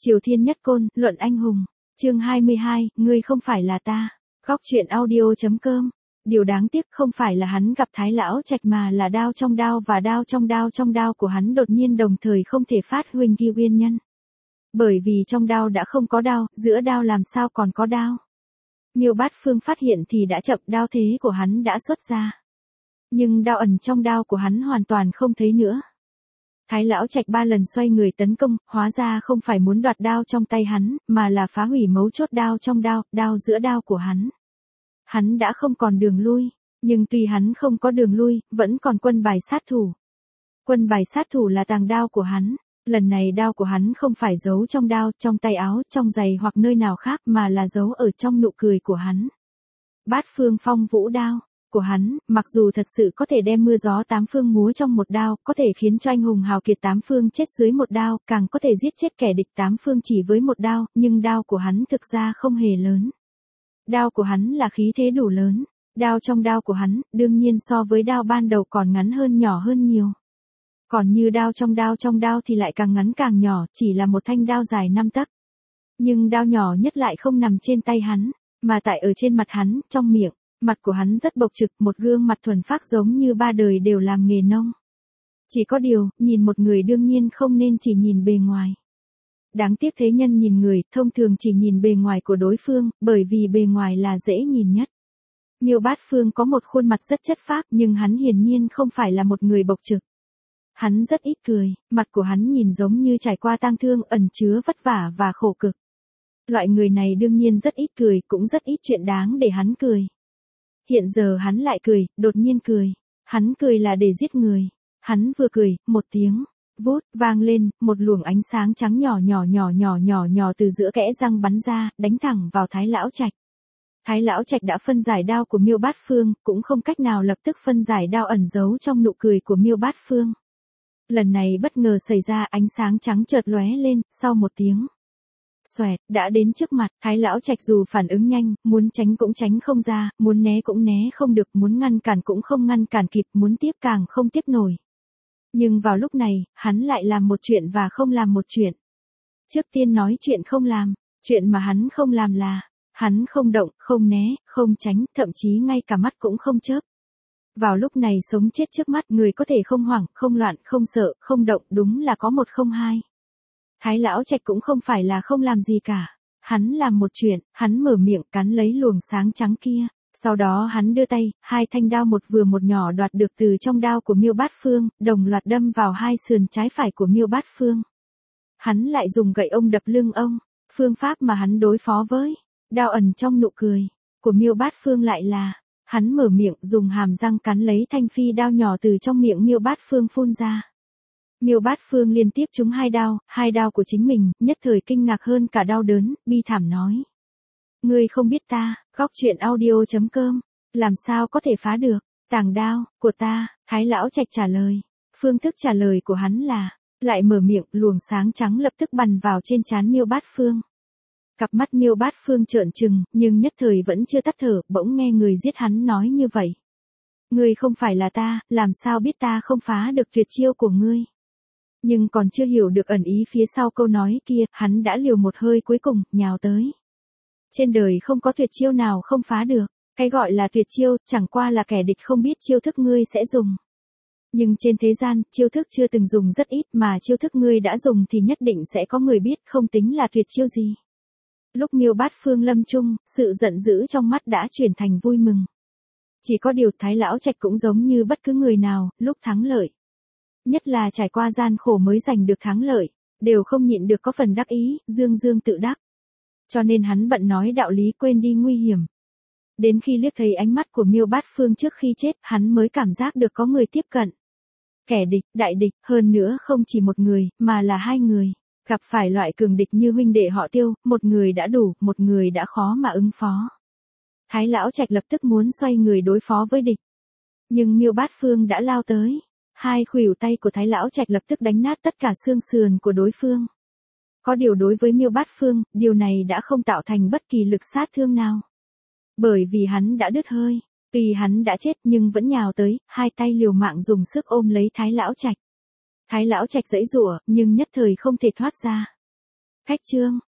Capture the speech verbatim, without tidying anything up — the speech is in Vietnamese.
Triều Thiên Nhất Côn, Luận Anh Hùng. Chương hai mươi hai, ngươi không phải là ta. Góc truyện audio.com. Điều đáng tiếc không phải là hắn gặp Thái Lão Trạch mà là đao trong đao và đao trong đao trong đao của hắn đột nhiên đồng thời không thể phát huynh ghi nguyên nhân. Bởi vì trong đao đã không có đao, giữa đao làm sao còn có đao. Miêu Bát Phương phát hiện thì đã chậm, đao thế của hắn đã xuất ra. Nhưng đao ẩn trong đao của hắn hoàn toàn không thấy nữa. Thái Lão Trạch ba lần xoay người tấn công, hóa ra không phải muốn đoạt đao trong tay hắn, mà là phá hủy mấu chốt đao trong đao, đao giữa đao của hắn. Hắn đã không còn đường lui, nhưng tuy hắn không có đường lui, vẫn còn quân bài sát thủ. Quân bài sát thủ là tàng đao của hắn. Lần này đao của hắn không phải giấu trong đao, trong tay áo, trong giày hoặc nơi nào khác mà là giấu ở trong nụ cười của hắn. Bát phương phong vũ đao của hắn, mặc dù thật sự có thể đem mưa gió tám phương múa trong một đao, có thể khiến cho anh hùng hào kiệt tám phương chết dưới một đao, càng có thể giết chết kẻ địch tám phương chỉ với một đao, nhưng đao của hắn thực ra không hề lớn. Đao của hắn là khí thế đủ lớn. Đao trong đao của hắn, đương nhiên so với đao ban đầu còn ngắn hơn, nhỏ hơn nhiều. Còn như đao trong đao trong đao thì lại càng ngắn càng nhỏ, chỉ là một thanh đao dài năm tấc. Nhưng đao nhỏ nhất lại không nằm trên tay hắn, mà tại ở trên mặt hắn, trong miệng. Mặt của hắn rất bộc trực, một gương mặt thuần phác giống như ba đời đều làm nghề nông. Chỉ có điều, nhìn một người đương nhiên không nên chỉ nhìn bề ngoài. Đáng tiếc thế nhân nhìn người, thông thường chỉ nhìn bề ngoài của đối phương, bởi vì bề ngoài là dễ nhìn nhất. Miêu Bát Phương có một khuôn mặt rất chất phác, nhưng hắn hiển nhiên không phải là một người bộc trực. Hắn rất ít cười, mặt của hắn nhìn giống như trải qua tang thương, ẩn chứa vất vả và khổ cực. Loại người này đương nhiên rất ít cười, cũng rất ít chuyện đáng để hắn cười. Hiện giờ hắn lại cười, đột nhiên cười. Hắn cười là để giết người. Hắn vừa cười, một tiếng, vút, vang lên, một luồng ánh sáng trắng nhỏ nhỏ nhỏ nhỏ nhỏ nhỏ từ giữa kẽ răng bắn ra, đánh thẳng vào Thái Lão Trạch. Thái Lão Trạch đã phân giải đao của Miêu Bát Phương, cũng không cách nào lập tức phân giải đao ẩn giấu trong nụ cười của Miêu Bát Phương. Lần này bất ngờ xảy ra, ánh sáng trắng chợt lóe lên, sau một tiếng xoẹt, đã đến trước mặt. Thái Lão Trạch dù phản ứng nhanh, muốn tránh cũng tránh không ra, muốn né cũng né không được, muốn ngăn cản cũng không ngăn cản kịp, muốn tiếp càng không tiếp nổi. Nhưng vào lúc này, hắn lại làm một chuyện và không làm một chuyện. Trước tiên nói chuyện không làm, chuyện mà hắn không làm là, hắn không động, không né, không tránh, thậm chí ngay cả mắt cũng không chớp. Vào lúc này sống chết trước mắt, người có thể không hoảng, không loạn, không sợ, không động, đúng là có một không hai. Thái Lão Trạch cũng không phải là không làm gì cả. Hắn làm một chuyện, hắn mở miệng cắn lấy luồng sáng trắng kia. Sau đó hắn đưa tay, hai thanh đao một vừa một nhỏ đoạt được từ trong đao của Miêu Bát Phương, đồng loạt đâm vào hai sườn trái phải của Miêu Bát Phương. Hắn lại dùng gậy ông đập lưng ông. Phương pháp mà hắn đối phó với đao ẩn trong nụ cười của Miêu Bát Phương lại là, hắn mở miệng dùng hàm răng cắn lấy thanh phi đao nhỏ từ trong miệng Miêu Bát Phương phun ra. Miêu Bát Phương liên tiếp trúng hai đao, hai đao của chính mình, nhất thời kinh ngạc hơn cả đau đớn, bi thảm nói. Ngươi không biết ta, góc truyện audio.com, làm sao có thể phá được, tàng đao, của ta, Thái Lão Trạch trả lời. Phương thức trả lời của hắn là, lại mở miệng, luồng sáng trắng lập tức bắn vào trên trán Miêu Bát Phương. Cặp mắt Miêu Bát Phương trợn trừng, nhưng nhất thời vẫn chưa tắt thở, bỗng nghe người giết hắn nói như vậy. Ngươi không phải là ta, làm sao biết ta không phá được tuyệt chiêu của ngươi. Nhưng còn chưa hiểu được ẩn ý phía sau câu nói kia, hắn đã liều một hơi cuối cùng, nhào tới. Trên đời không có tuyệt chiêu nào không phá được, cái gọi là tuyệt chiêu, chẳng qua là kẻ địch không biết chiêu thức ngươi sẽ dùng. Nhưng trên thế gian, chiêu thức chưa từng dùng rất ít, mà chiêu thức ngươi đã dùng thì nhất định sẽ có người biết, không tính là tuyệt chiêu gì. Lúc Miêu Bát Phương lâm chung, sự giận dữ trong mắt đã chuyển thành vui mừng. Chỉ có điều Thái Lão Trạch cũng giống như bất cứ người nào, lúc thắng lợi. Nhất là trải qua gian khổ mới giành được thắng lợi, đều không nhịn được có phần đắc ý, dương dương tự đắc. Cho nên hắn bận nói đạo lý quên đi nguy hiểm. Đến khi liếc thấy ánh mắt của Miêu Bát Phương trước khi chết, hắn mới cảm giác được có người tiếp cận. Kẻ địch, đại địch, hơn nữa không chỉ một người, mà là hai người. Gặp phải loại cường địch như huynh đệ họ Tiêu, một người đã đủ, một người đã khó mà ứng phó. Thái Lão Trạch lập tức muốn xoay người đối phó với địch. Nhưng Miêu Bát Phương đã lao tới. Hai khuỷu tay của Thái Lão Trạch lập tức đánh nát tất cả xương sườn của đối phương. Có điều đối với Miêu Bát Phương, điều này đã không tạo thành bất kỳ lực sát thương nào. Bởi vì hắn đã đứt hơi, tuy hắn đã chết nhưng vẫn nhào tới, hai tay liều mạng dùng sức ôm lấy Thái Lão Trạch. Thái Lão Trạch giãy giụa, nhưng nhất thời không thể thoát ra. Khách trương.